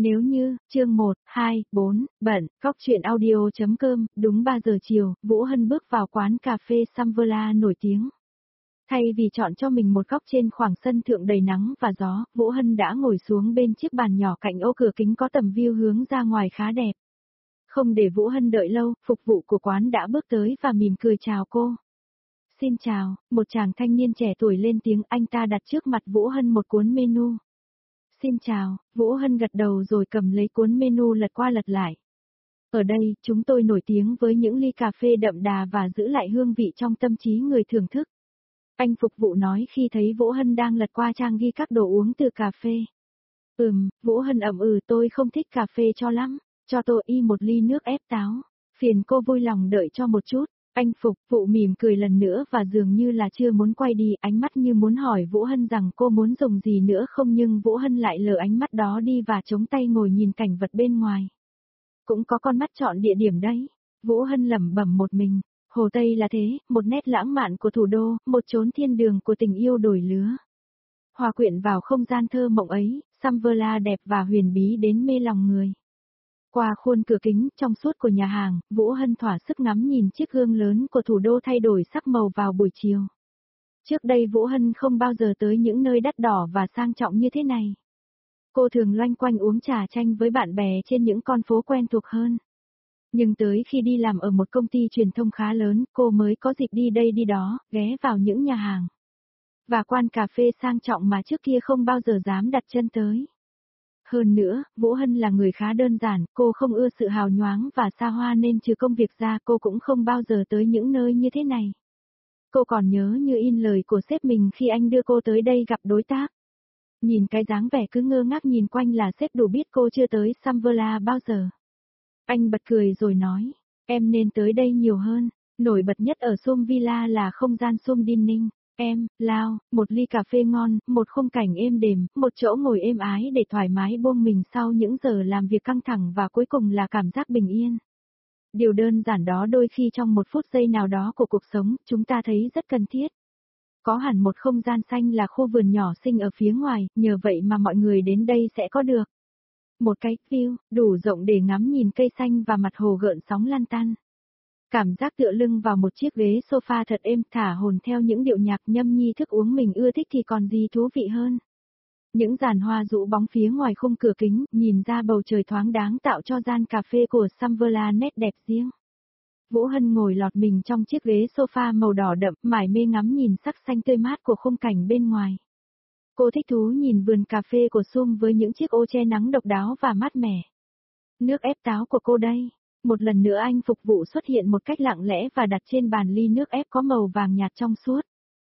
Nếu như, chương 1, 2, 4, bận, góc chuyện audio.com, đúng 3 giờ chiều, Vũ Hân bước vào quán cà phê Samverla nổi tiếng. Thay vì chọn cho mình một góc trên khoảng sân thượng đầy nắng và gió, Vũ Hân đã ngồi xuống bên chiếc bàn nhỏ cạnh ô cửa kính có tầm view hướng ra ngoài khá đẹp. Không để Vũ Hân đợi lâu, phục vụ của quán đã bước tới và mỉm cười chào cô. Xin chào, một chàng thanh niên trẻ tuổi lên tiếng, anh ta đặt trước mặt Vũ Hân một cuốn menu. Xin chào, Vũ Hân gật đầu rồi cầm lấy cuốn menu lật qua lật lại. Ở đây, chúng tôi nổi tiếng với những ly cà phê đậm đà và giữ lại hương vị trong tâm trí người thưởng thức. Anh phục vụ nói khi thấy Vũ Hân đang lật qua trang ghi các đồ uống từ cà phê. Vũ Hân tôi không thích cà phê cho lắm, cho tôi một ly nước ép táo. Phiền cô vui lòng đợi cho một chút. Anh phục vụ mỉm cười lần nữa và dường như là chưa muốn quay đi, ánh mắt như muốn hỏi Vũ Hân rằng cô muốn dùng gì nữa không, nhưng Vũ Hân lại lờ ánh mắt đó đi và chống tay ngồi nhìn cảnh vật bên ngoài. Cũng có con mắt chọn địa điểm đấy. Vũ Hân lẩm bẩm một mình, Hồ Tây là thế, một nét lãng mạn của thủ đô, một chốn thiên đường của tình yêu đổi lứa. Hòa quyện vào không gian thơ mộng ấy, Samverla đẹp và huyền bí đến mê lòng người. Qua khuôn cửa kính trong suốt của nhà hàng, Vũ Hân thỏa sức ngắm nhìn chiếc gương lớn của thủ đô thay đổi sắc màu vào buổi chiều. Trước đây Vũ Hân không bao giờ tới những nơi đắt đỏ và sang trọng như thế này. Cô thường loanh quanh uống trà chanh với bạn bè trên những con phố quen thuộc hơn. Nhưng tới khi đi làm ở một công ty truyền thông khá lớn, cô mới có dịp đi đây đi đó, ghé vào những nhà hàng và quán cà phê sang trọng mà trước kia không bao giờ dám đặt chân tới. Hơn nữa, Vũ Hân là người khá đơn giản, cô không ưa sự hào nhoáng và xa hoa nên trừ công việc ra cô cũng không bao giờ tới những nơi như thế này. Cô còn nhớ như in lời của sếp mình khi anh đưa cô tới đây gặp đối tác. Nhìn cái dáng vẻ cứ ngơ ngác nhìn quanh là sếp đủ biết cô chưa tới Samverla bao giờ. Anh bật cười rồi nói, em nên tới đây nhiều hơn, nổi bật nhất ở Sum Villa là không gian Sum Dining. Một ly cà phê ngon, một khung cảnh êm đềm, một chỗ ngồi êm ái để thoải mái buông mình sau những giờ làm việc căng thẳng và cuối cùng là cảm giác bình yên. Điều đơn giản đó đôi khi trong một phút giây nào đó của cuộc sống, chúng ta thấy rất cần thiết. Có hẳn một không gian xanh là khu vườn nhỏ xinh ở phía ngoài, nhờ vậy mà mọi người đến đây sẽ có được một cái view đủ rộng để ngắm nhìn cây xanh và mặt hồ gợn sóng lan tan. Cảm giác tựa lưng vào một chiếc ghế sofa thật êm, thả hồn theo những điệu nhạc nhâm nhi thức uống mình ưa thích thì còn gì thú vị hơn. Những giàn hoa rũ bóng phía ngoài khung cửa kính, nhìn ra bầu trời thoáng đáng tạo cho gian cà phê của Samverla nét đẹp riêng. Vũ Hân ngồi lọt mình trong chiếc ghế sofa màu đỏ đậm, mải mê ngắm nhìn sắc xanh tươi mát của khung cảnh bên ngoài. Cô thích thú nhìn vườn cà phê của Sum với những chiếc ô che nắng độc đáo và mát mẻ. Nước ép táo của cô đây. Một lần nữa anh phục vụ xuất hiện một cách lặng lẽ và đặt trên bàn ly nước ép có màu vàng nhạt trong suốt.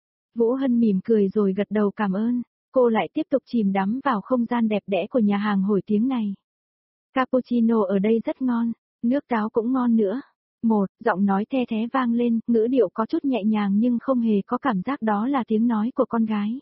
Vũ Hân mỉm cười rồi gật đầu cảm ơn. Cô lại tiếp tục chìm đắm vào không gian đẹp đẽ của nhà hàng nổi tiếng này. Cappuccino ở đây rất ngon, nước táo cũng ngon nữa. Giọng nói the thé vang lên, ngữ điệu có chút nhẹ nhàng nhưng không hề có cảm giác đó là tiếng nói của con gái.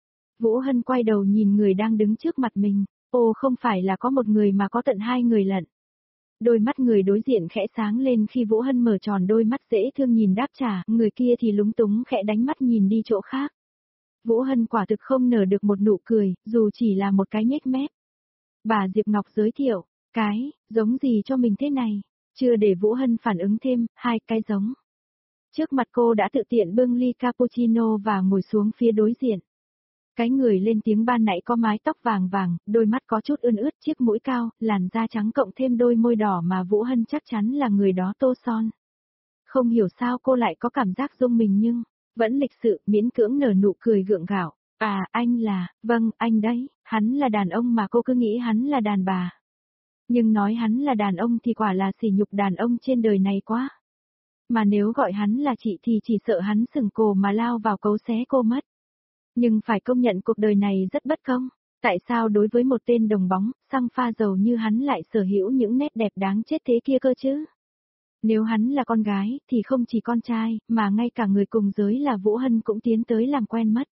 Vũ Hân quay đầu nhìn người đang đứng trước mặt mình. Không phải là có một người mà có tận hai người lận. Đôi mắt người đối diện khẽ sáng lên khi Vũ Hân mở tròn đôi mắt dễ thương nhìn đáp trả, người kia thì lúng túng khẽ đánh mắt nhìn đi chỗ khác. Vũ Hân quả thực không nở được một nụ cười, dù chỉ là một cái nhếch mép. Bà Diệp Ngọc giới thiệu, giống gì cho mình thế này? Chưa để Vũ Hân phản ứng thêm, hai cái giống. Trước mặt cô đã tự tiện bưng ly cappuccino và ngồi xuống phía đối diện. Cái người lên tiếng ban nãy có mái tóc vàng vàng, đôi mắt có chút ươn ướt, chiếc mũi cao, làn da trắng cộng thêm đôi môi đỏ mà Vũ Hân chắc chắn là người đó tô son. Không hiểu sao cô lại có cảm giác rung mình nhưng vẫn lịch sự, miễn cưỡng nở nụ cười gượng gạo. Anh là, vâng, anh đấy, hắn là đàn ông mà cô cứ nghĩ hắn là đàn bà. Nhưng nói hắn là đàn ông thì quả là sỉ nhục đàn ông trên đời này quá. Mà nếu gọi hắn là chị thì chỉ sợ hắn sừng cổ mà lao vào cấu xé cô mất. Nhưng phải công nhận cuộc đời này rất bất công. Tại sao đối với một tên đồng bóng, xăng pha dầu như hắn lại sở hữu những nét đẹp đáng chết thế kia cơ chứ? Nếu hắn là con gái, thì không chỉ con trai, mà ngay cả người cùng giới là Vũ Hân cũng tiến tới làm quen mất.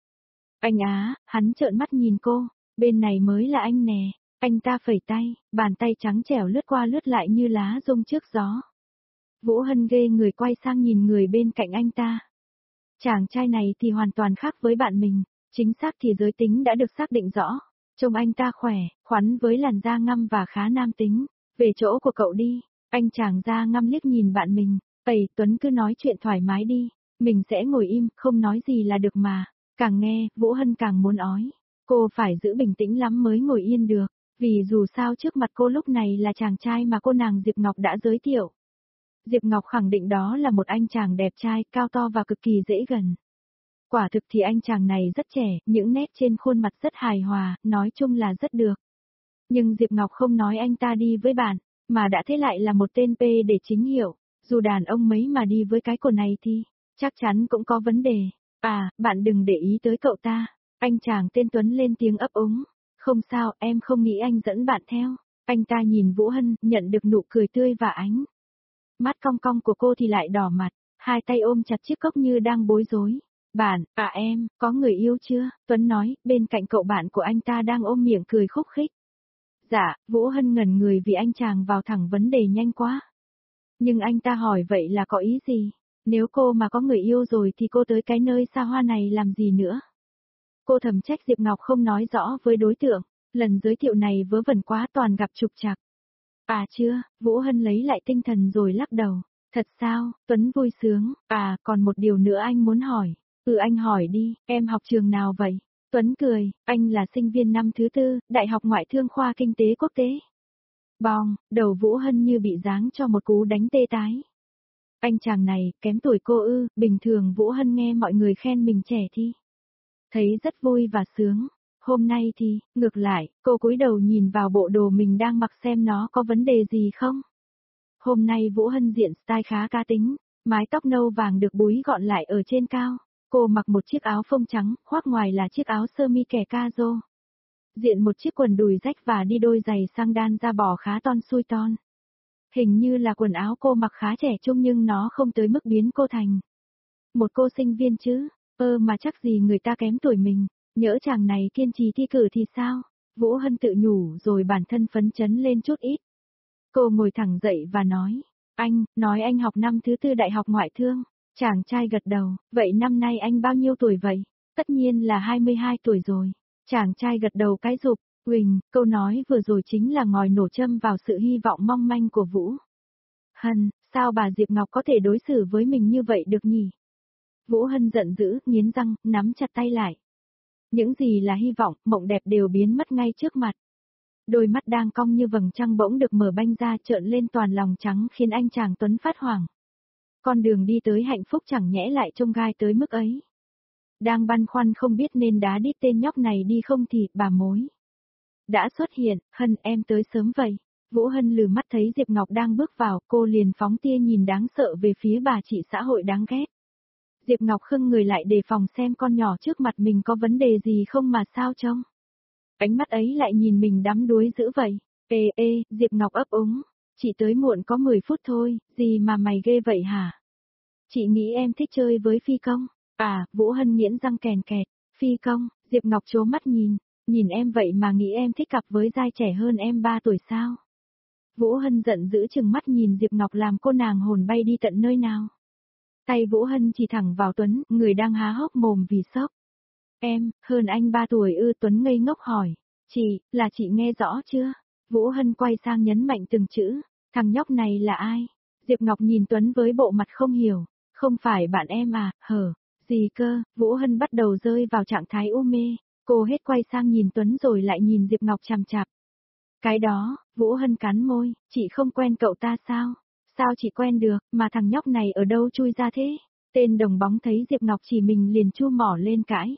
Hắn trợn mắt nhìn cô, bên này mới là anh nè. Anh ta phẩy tay, bàn tay trắng trẻo lướt qua lướt lại như lá rung trước gió. Vũ Hân ghê người quay sang nhìn người bên cạnh anh ta. Chàng trai này thì hoàn toàn khác với bạn mình, chính xác thì giới tính đã được xác định rõ. Trông anh ta khỏe, khoắn với làn da ngăm và khá nam tính. Về chỗ của cậu đi. Anh chàng da ngăm liếc nhìn bạn mình. Tẩy, Tuấn cứ nói chuyện thoải mái đi. Mình sẽ ngồi im, không nói gì là được mà. Càng nghe, Vũ Hân càng muốn ói. Cô phải giữ bình tĩnh lắm mới ngồi yên được. Vì dù sao trước mặt cô lúc này là chàng trai mà cô nàng Diệp Ngọc đã giới thiệu. Diệp Ngọc khẳng định đó là một anh chàng đẹp trai, cao to và cực kỳ dễ gần. Quả thực thì anh chàng này rất trẻ, những nét trên khuôn mặt rất hài hòa, nói chung là rất được. Nhưng Diệp Ngọc không nói anh ta đi với bạn, mà đã thế lại là một tên P để chính hiệu, dù đàn ông mấy mà đi với cái cô này thì, chắc chắn cũng có vấn đề. À, bạn đừng để ý tới cậu ta. Anh chàng tên Tuấn lên tiếng ấp úng. Không sao, em không nghĩ anh dẫn bạn theo. Anh ta nhìn Vũ Hân, nhận được nụ cười tươi và ánh mắt cong cong của cô thì lại đỏ mặt, hai tay ôm chặt chiếc cốc như đang bối rối. Bạn, em, có người yêu chưa? Tuấn nói, bên cạnh cậu bạn của anh ta đang ôm miệng cười khúc khích. Dạ, Vũ Hân ngẩn người vì anh chàng vào thẳng vấn đề nhanh quá. Nhưng anh ta hỏi vậy là có ý gì? Nếu cô mà có người yêu rồi thì cô tới cái nơi xa hoa này làm gì nữa? Cô thầm trách Diệp Ngọc không nói rõ với đối tượng, lần giới thiệu này vớ vẩn quá toàn gặp trục trặc. À chưa, Vũ Hân lấy lại tinh thần rồi lắc đầu. Thật sao, Tuấn vui sướng, còn một điều nữa anh muốn hỏi. Anh hỏi đi, em học trường nào vậy? Tuấn cười, anh là sinh viên năm thứ 4, Đại học Ngoại thương khoa Kinh tế Quốc tế. Bong, đầu Vũ Hân như bị giáng cho một cú đánh tê tái. Anh chàng này, kém tuổi cô ư, bình thường Vũ Hân nghe mọi người khen mình trẻ thì thấy rất vui và sướng. Hôm nay thì, ngược lại, cô cúi đầu nhìn vào bộ đồ mình đang mặc xem nó có vấn đề gì không. Hôm nay Vũ Hân diện style khá cá tính, mái tóc nâu vàng được búi gọn lại ở trên cao. Cô mặc một chiếc áo phông trắng, khoác ngoài là chiếc áo sơ mi kẻ caro. Diện một chiếc quần đùi rách và đi đôi giày sang đan da bò khá ton xui ton. Hình như là quần áo cô mặc khá trẻ trung nhưng nó không tới mức biến cô thành một cô sinh viên chứ. Mà chắc gì người ta kém tuổi mình, nhỡ chàng này kiên trì thi cử thì sao? Vũ Hân tự nhủ rồi bản thân phấn chấn lên chút ít. Cô ngồi thẳng dậy và nói, nói anh học năm thứ 4 Đại học Ngoại thương. Chàng trai gật đầu, vậy năm nay anh bao nhiêu tuổi vậy? Tất nhiên là 22 tuổi rồi. Chàng trai gật đầu cái rụp, Quỳnh, câu nói vừa rồi chính là ngòi nổ châm vào sự hy vọng mong manh của Vũ Hân, sao bà Diệp Ngọc có thể đối xử với mình như vậy được nhỉ? Vũ Hân giận dữ, nghiến răng, nắm chặt tay lại. Những gì là hy vọng, mộng đẹp đều biến mất ngay trước mặt. Đôi mắt đang cong như vầng trăng bỗng được mở banh ra trợn lên toàn lòng trắng khiến anh chàng Tuấn phát hoảng. Con đường đi tới hạnh phúc chẳng nhẽ lại trông gai tới mức ấy. Đang băn khoăn không biết nên đá đít tên nhóc này đi không thì bà mối đã xuất hiện. Hân, em tới sớm vậy. Vũ Hân lừ mắt thấy Diệp Ngọc đang bước vào, cô liền phóng tia nhìn đáng sợ về phía bà chị xã hội đáng ghét. Diệp Ngọc khưng người lại đề phòng xem con nhỏ trước mặt mình có vấn đề gì không mà sao trông. Ánh mắt ấy lại nhìn mình đắm đuối dữ vậy. Diệp Ngọc ấp úng. Chị tới muộn có 10 phút thôi, gì mà mày ghê vậy hả? Chị nghĩ em thích chơi với phi công. Vũ Hân nghiến răng kèn kẹt. Phi công, Diệp Ngọc trố mắt nhìn em vậy mà nghĩ em thích cặp với giai trẻ hơn em 3 tuổi sao? Vũ Hân giận dữ chừng mắt nhìn Diệp Ngọc làm cô nàng hồn bay đi tận nơi nào. Tay Vũ Hân chỉ thẳng vào Tuấn, người đang há hốc mồm vì sốc. Em, hơn anh 3 tuổi ư? Tuấn ngây ngốc hỏi. Chị, là chị nghe rõ chưa? Vũ Hân quay sang nhấn mạnh từng chữ. Thằng nhóc này là ai? Diệp Ngọc nhìn Tuấn với bộ mặt không hiểu. Không phải bạn em à, hở? Gì cơ? Vũ Hân bắt đầu rơi vào trạng thái u mê. Cô hết quay sang nhìn Tuấn rồi lại nhìn Diệp Ngọc chằm chằm. Cái đó, Vũ Hân cắn môi, chị không quen cậu ta sao? Sao chị quen được, mà thằng nhóc này ở đâu chui ra thế? Tên đồng bóng thấy Diệp Ngọc chỉ mình liền chu mỏ lên cãi.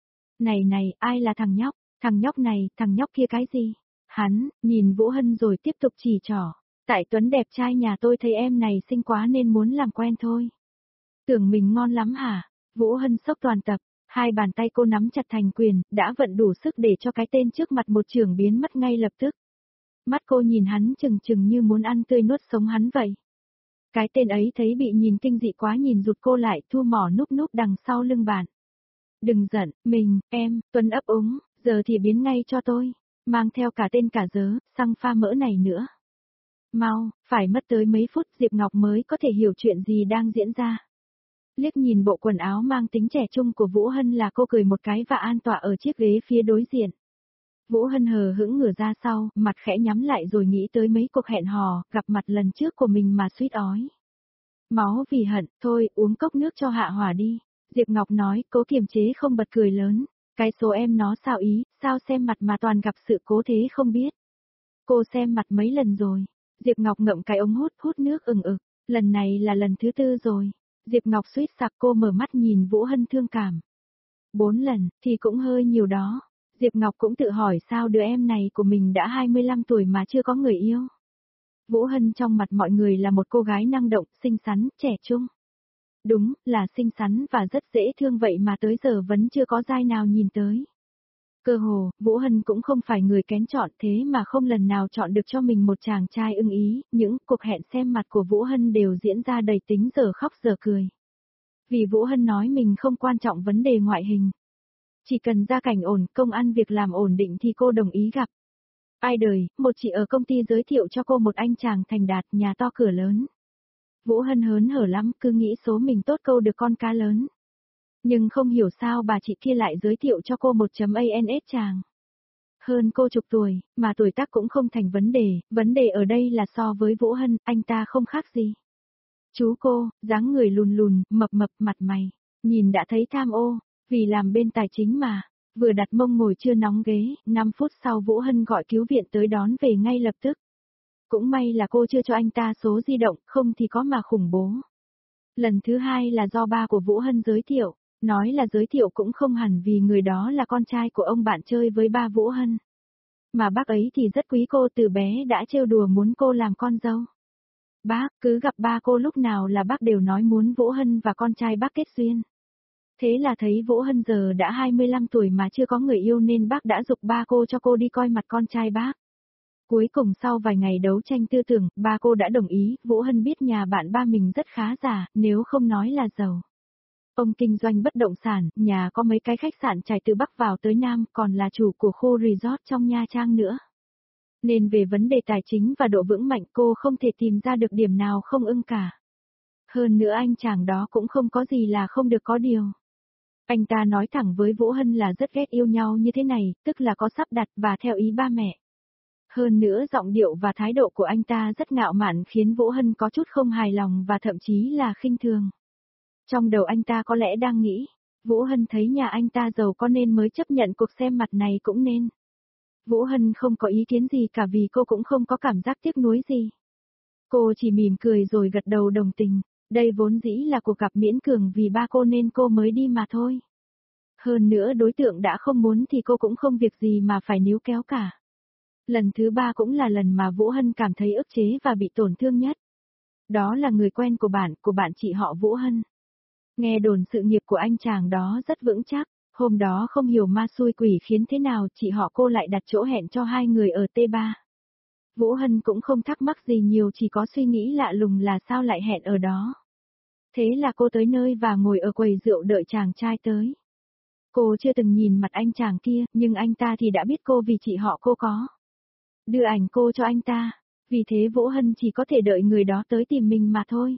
Này, ai là thằng nhóc? Thằng nhóc này, thằng nhóc kia cái gì? Hắn, nhìn Vũ Hân rồi tiếp tục chỉ trỏ. Tại Tuấn đẹp trai nhà tôi thấy em này xinh quá nên muốn làm quen thôi. Tưởng mình ngon lắm hả? Vũ Hân sốc toàn tập, hai bàn tay cô nắm chặt thành quyền, đã vận đủ sức để cho cái tên trước mặt một chưởng biến mất ngay lập tức. Mắt cô nhìn hắn chừng chừng như muốn ăn tươi nuốt sống hắn vậy. Cái tên ấy thấy bị nhìn kinh dị quá nhìn rụt cô lại thu mỏ núp núp đằng sau lưng bạn. Đừng giận, em, Tuấn ấp úng, giờ thì biến ngay cho tôi. Mang theo cả tên cả dớ, xăng pha mỡ này nữa. Mau, phải mất tới mấy phút Diệp Ngọc mới có thể hiểu chuyện gì đang diễn ra. Liếc nhìn bộ quần áo mang tính trẻ trung của Vũ Hân là cô cười một cái và an tọa ở chiếc ghế phía đối diện. Vũ Hân hờ hững ngửa ra sau, mặt khẽ nhắm lại rồi nghĩ tới mấy cuộc hẹn hò, gặp mặt lần trước của mình mà suýt ói. Máu vì hận, thôi uống cốc nước cho hạ hỏa đi. Diệp Ngọc nói, cố kiềm chế không bật cười lớn. Cái số em nó sao ý, sao xem mặt mà toàn gặp sự cố thế không biết. Cô xem mặt mấy lần rồi. Diệp Ngọc ngậm cái ống hút nước ừng ực. Lần này là lần thứ 4 rồi. Diệp Ngọc suýt sặc, cô mở mắt nhìn Vũ Hân thương cảm. 4 lần, thì cũng hơi nhiều đó. Diệp Ngọc cũng tự hỏi sao đứa em này của mình đã 25 tuổi mà chưa có người yêu. Vũ Hân trong mặt mọi người là một cô gái năng động, xinh xắn, trẻ trung. Đúng, là xinh xắn và rất dễ thương vậy mà tới giờ vẫn chưa có giai nào nhìn tới. Cơ hồ, Vũ Hân cũng không phải người kén chọn thế mà không lần nào chọn được cho mình một chàng trai ưng ý, những cuộc hẹn xem mặt của Vũ Hân đều diễn ra đầy tính giờ khóc giờ cười. Vì Vũ Hân nói mình không quan trọng vấn đề ngoại hình. Chỉ cần gia cảnh ổn, công ăn việc làm ổn định thì cô đồng ý gặp. Ai đời, một chị ở công ty giới thiệu cho cô một anh chàng thành đạt, nhà to cửa lớn. Vũ Hân hớn hở lắm, cứ nghĩ số mình tốt câu được con cá lớn. Nhưng không hiểu sao bà chị kia lại giới thiệu cho cô 1.ans chàng. Hơn cô chục tuổi, mà tuổi tác cũng không thành vấn đề ở đây là so với Vũ Hân, anh ta không khác gì. Chú cô, dáng người lùn lùn, mập mập mặt mày, nhìn đã thấy tham ô, vì làm bên tài chính mà. Vừa đặt mông ngồi chưa nóng ghế, 5 phút sau Vũ Hân gọi cứu viện tới đón về ngay lập tức. Cũng may là cô chưa cho anh ta số di động, không thì có mà khủng bố. Lần thứ 2 là do ba của Vũ Hân giới thiệu, nói là giới thiệu cũng không hẳn vì người đó là con trai của ông bạn chơi với ba Vũ Hân. Mà bác ấy thì rất quý cô, từ bé đã trêu đùa muốn cô làm con dâu. Bác, cứ gặp ba cô lúc nào là bác đều nói muốn Vũ Hân và con trai bác kết duyên. Thế là thấy Vũ Hân giờ đã 25 tuổi mà chưa có người yêu nên bác đã giục ba cô cho cô đi coi mặt con trai bác. Cuối cùng sau vài ngày đấu tranh tư tưởng, ba cô đã đồng ý, Vũ Hân biết nhà bạn ba mình rất khá giả, nếu không nói là giàu. Ông kinh doanh bất động sản, nhà có mấy cái khách sạn trải từ Bắc vào tới Nam, còn là chủ của khu resort trong Nha Trang nữa. Nên về vấn đề tài chính và độ vững mạnh cô không thể tìm ra được điểm nào không ưng cả. Hơn nữa anh chàng đó cũng không có gì là không được có điều. Anh ta nói thẳng với Vũ Hân là rất ghét yêu nhau như thế này, tức là có sắp đặt và theo ý ba mẹ. Hơn nữa giọng điệu và thái độ của anh ta rất ngạo mạn khiến Vũ Hân có chút không hài lòng và thậm chí là khinh thường. Trong đầu anh ta có lẽ đang nghĩ, Vũ Hân thấy nhà anh ta giàu có nên mới chấp nhận cuộc xem mặt này cũng nên. Vũ Hân không có ý kiến gì cả vì cô cũng không có cảm giác tiếc nuối gì. Cô chỉ mỉm cười rồi gật đầu đồng tình, đây vốn dĩ là cuộc gặp miễn cường vì ba cô nên cô mới đi mà thôi. Hơn nữa đối tượng đã không muốn thì cô cũng không việc gì mà phải níu kéo cả. Lần thứ 3 cũng là lần mà Vũ Hân cảm thấy ức chế và bị tổn thương nhất. Đó là người quen của bạn chị họ Vũ Hân. Nghe đồn sự nghiệp của anh chàng đó rất vững chắc, hôm đó không hiểu ma xui quỷ khiến thế nào chị họ cô lại đặt chỗ hẹn cho hai người ở T3. Vũ Hân cũng không thắc mắc gì nhiều, chỉ có suy nghĩ lạ lùng là sao lại hẹn ở đó. Thế là cô tới nơi và ngồi ở quầy rượu đợi chàng trai tới. Cô chưa từng nhìn mặt anh chàng kia, nhưng anh ta thì đã biết cô vì chị họ cô có đưa ảnh cô cho anh ta, vì thế Vũ Hân chỉ có thể đợi người đó tới tìm mình mà thôi.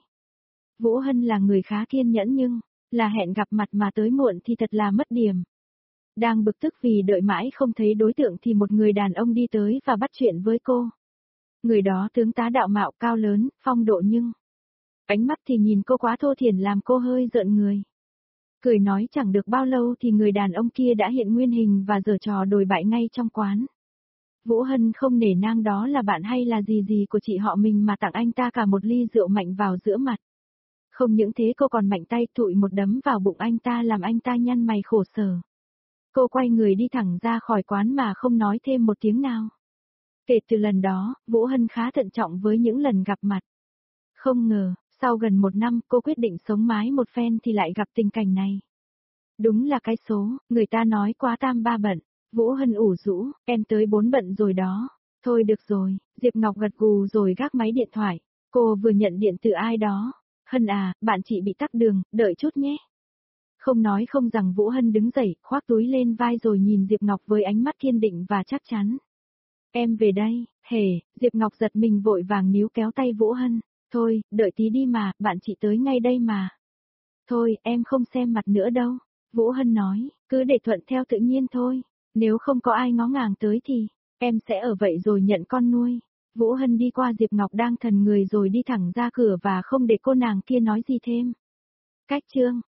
Vũ Hân là người khá kiên nhẫn nhưng, là hẹn gặp mặt mà tới muộn thì thật là mất điểm. Đang bực tức vì đợi mãi không thấy đối tượng thì một người đàn ông đi tới và bắt chuyện với cô. Người đó tướng tá đạo mạo cao lớn, phong độ nhưng ánh mắt thì nhìn cô quá thô thiển làm cô hơi rợn người. Cười nói chẳng được bao lâu thì người đàn ông kia đã hiện nguyên hình và giở trò đồi bại ngay trong quán. Vũ Hân không nể nang đó là bạn hay là gì của chị họ mình mà tặng anh ta cả một ly rượu mạnh vào giữa mặt. Không những thế cô còn mạnh tay tụi một đấm vào bụng anh ta làm anh ta nhăn mày khổ sở. Cô quay người đi thẳng ra khỏi quán mà không nói thêm một tiếng nào. Kể từ lần đó, Vũ Hân khá thận trọng với những lần gặp mặt. Không ngờ, sau gần 1 năm cô quyết định sống mái một phen thì lại gặp tình cảnh này. Đúng là cái số, người ta nói quá tam ba bận. Vũ Hân ủ rũ, em tới 4 bận rồi đó. Thôi được rồi, Diệp Ngọc gật gù rồi gác máy điện thoại. Cô vừa nhận điện từ ai đó. Hân à, bạn chị bị tắc đường, đợi chút nhé. Không nói không rằng Vũ Hân đứng dậy, khoác túi lên vai rồi nhìn Diệp Ngọc với ánh mắt kiên định và chắc chắn. Em về đây, hề, Diệp Ngọc giật mình vội vàng níu kéo tay Vũ Hân. Thôi, đợi tí đi mà, bạn chị tới ngay đây mà. Thôi, em không xem mặt nữa đâu. Vũ Hân nói, cứ để thuận theo tự nhiên thôi. Nếu không có ai ngó ngàng tới thì, em sẽ ở vậy rồi nhận con nuôi. Vũ Hân đi qua Diệp Ngọc đang thần người rồi đi thẳng ra cửa và không để cô nàng kia nói gì thêm. Cách chương